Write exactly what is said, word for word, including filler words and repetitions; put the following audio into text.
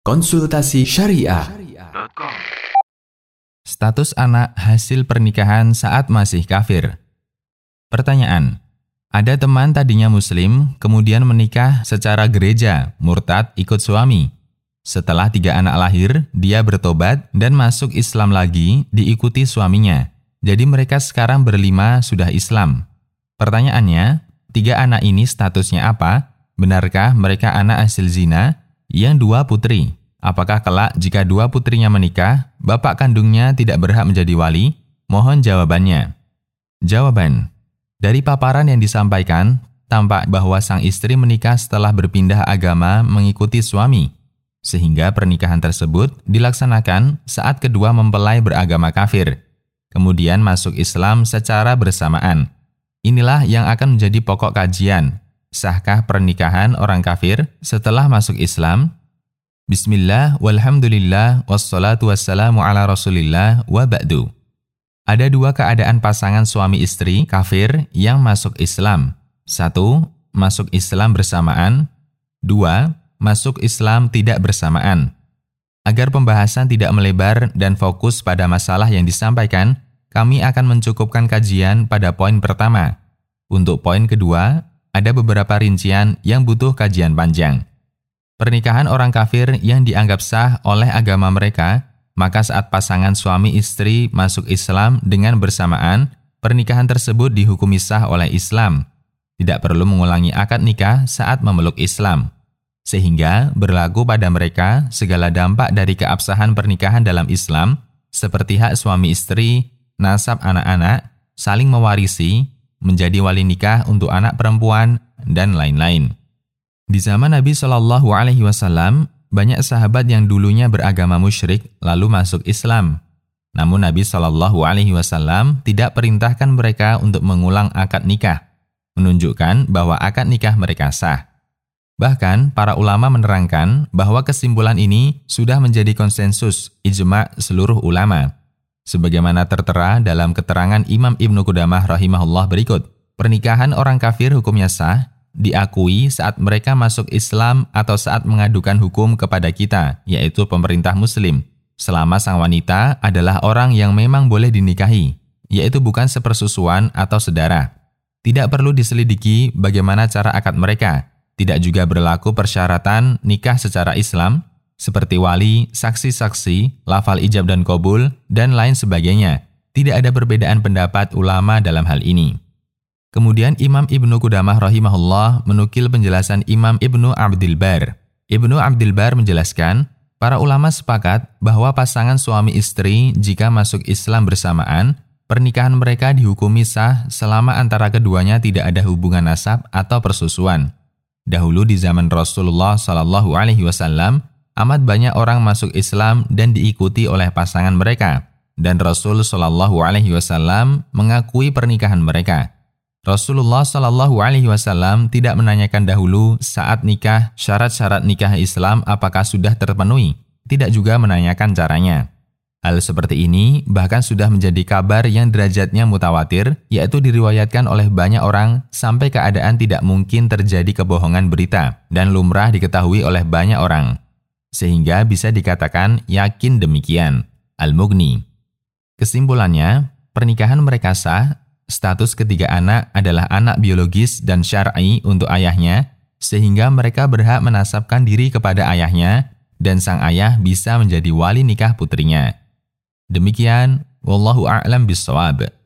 Konsultasi Syariah. Status anak hasil pernikahan saat masih kafir. Pertanyaan: ada teman tadinya muslim, kemudian menikah secara gereja, murtad ikut suami. Setelah tiga anak lahir, dia bertobat dan masuk Islam lagi, diikuti suaminya. Jadi mereka sekarang berlima sudah Islam. Pertanyaannya, tiga anak ini statusnya apa? Benarkah mereka anak hasil zina? Yang dua putri. Apakah kelak jika dua putrinya menikah, bapak kandungnya tidak berhak menjadi wali? Mohon jawabannya. Jawaban. Dari paparan yang disampaikan, tampak bahwa sang istri menikah setelah berpindah agama mengikuti suami, sehingga pernikahan tersebut dilaksanakan saat kedua mempelai beragama kafir, kemudian masuk Islam secara bersamaan. Inilah yang akan menjadi pokok kajian. Sahkah pernikahan orang kafir setelah masuk Islam? Bismillah, walhamdulillah, wassalatu wassalamu ala rasulillah, wa ba'du. Ada dua keadaan pasangan suami istri kafir yang masuk Islam. Satu, masuk Islam bersamaan. Dua, masuk Islam tidak bersamaan. Agar pembahasan tidak melebar dan fokus pada masalah yang disampaikan, kami akan mencukupkan kajian pada poin pertama. Untuk poin kedua, ada beberapa rincian yang butuh kajian panjang. Pernikahan orang kafir yang dianggap sah oleh agama mereka, maka saat pasangan suami istri masuk Islam dengan bersamaan, pernikahan tersebut dihukumi sah oleh Islam. Tidak perlu mengulangi akad nikah saat memeluk Islam. Sehingga berlaku pada mereka segala dampak dari keabsahan pernikahan dalam Islam, seperti hak suami istri, nasab anak-anak, saling mewarisi, menjadi wali nikah untuk anak perempuan, dan lain-lain. Di zaman Nabi Shallallahu Alaihi Wasallam, banyak sahabat yang dulunya beragama musyrik lalu masuk Islam. Namun Nabi Shallallahu Alaihi Wasallam tidak perintahkan mereka untuk mengulang akad nikah, menunjukkan bahwa akad nikah mereka sah. Bahkan para ulama menerangkan bahwa kesimpulan ini sudah menjadi konsensus ijma' seluruh ulama. Sebagaimana tertera dalam keterangan Imam Ibnu Qudamah rahimahullah berikut, pernikahan orang kafir hukumnya sah, diakui saat mereka masuk Islam atau saat mengadukan hukum kepada kita, yaitu pemerintah muslim, selama sang wanita adalah orang yang memang boleh dinikahi, yaitu bukan sepersusuan atau sedara. Tidak perlu diselidiki bagaimana cara akad mereka, tidak juga berlaku persyaratan nikah secara Islam, seperti wali, saksi-saksi, lafal ijab dan qabul, dan lain sebagainya. Tidak ada perbedaan pendapat ulama dalam hal ini. Kemudian Imam Ibnu Qudamah rahimahullah menukil penjelasan Imam Ibnu Abdil Bar. Ibnu Abdil Bar menjelaskan, para ulama sepakat bahwa pasangan suami istri jika masuk Islam bersamaan, pernikahan mereka dihukumi sah selama antara keduanya tidak ada hubungan nasab atau persusuan. Dahulu di zaman Rasulullah Shallallahu Alaihi Wasallam, amat banyak orang masuk Islam dan diikuti oleh pasangan mereka, dan Rasul Shallallahu Alaihi Wasallam mengakui pernikahan mereka. Rasulullah Shallallahu Alaihi Wasallam tidak menanyakan dahulu saat nikah syarat-syarat nikah Islam apakah sudah terpenuhi, tidak juga menanyakan caranya. Hal seperti ini bahkan sudah menjadi kabar yang derajatnya mutawatir, yaitu diriwayatkan oleh banyak orang sampai keadaan tidak mungkin terjadi kebohongan berita dan lumrah diketahui oleh banyak orang. Sehingga bisa dikatakan yakin demikian. Al-Mughni. Kesimpulannya, pernikahan mereka sah, status ketiga anak adalah anak biologis dan syar'i untuk ayahnya, sehingga mereka berhak menasabkan diri kepada ayahnya, dan sang ayah bisa menjadi wali nikah putrinya. Demikian, wallahu a'lam bishawab.